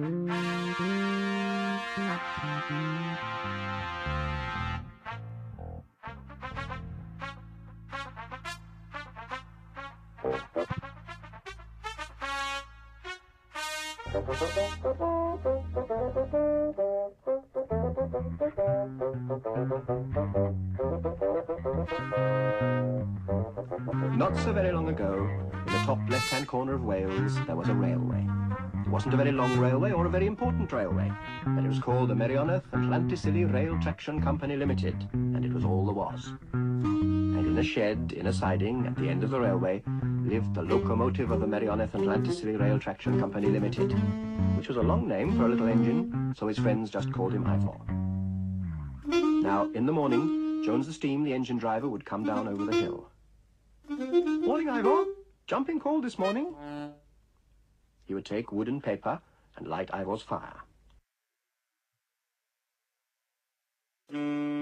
Not so very long ago, in the top left-hand corner of Wales, there was a railway. It wasn't a very long railway or a very important railway, but it was called the Meirionydd and Llantysilio Rail Traction Company Limited, and it was all there was. And in a shed, in a siding, at the end of the railway, lived the locomotive of the Meirionydd and Llantysilio Rail Traction Company Limited, which was a long name for a little engine, so his friends just called him Ivor. Now, in the morning, Jones the Steam, the engine driver, would come down over the hill. "Morning, Ivor. Jumping cold this morning." He would take wood and paper and light Ivor's fire.